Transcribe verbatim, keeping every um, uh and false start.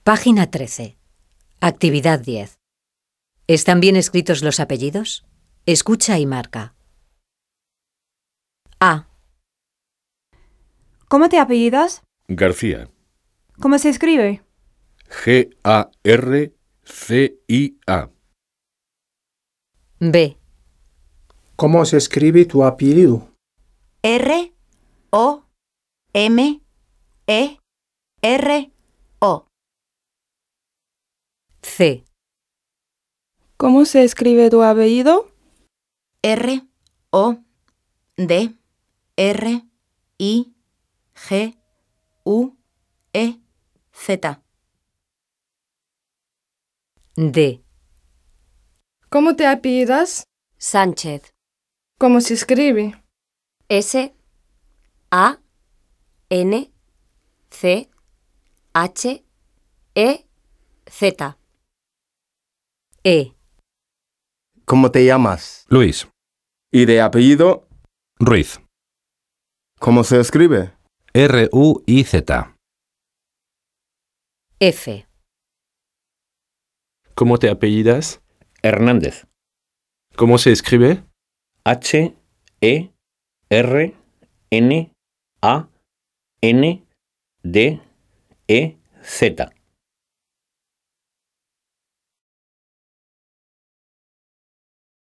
Página trece. Actividad diez. ¿Están bien escritos los apellidos? Escucha y marca. A. ¿Cómo te apellidas? García. ¿Cómo se escribe? G A R C I A. B. ¿Cómo se escribe tu apellido? R O M E R O. C. ¿Cómo se escribe tu apellido? R O D R I G U E Z. D. ¿Cómo te apellidas? Sánchez. ¿Cómo se escribe? S A N C H E Z. E. ¿Cómo te llamas? Luis. ¿Y de apellido? Ruiz. ¿Cómo se escribe? R U I Z. F. ¿Cómo te apellidas? Hernández. ¿Cómo se escribe? H E R N A N D E Z.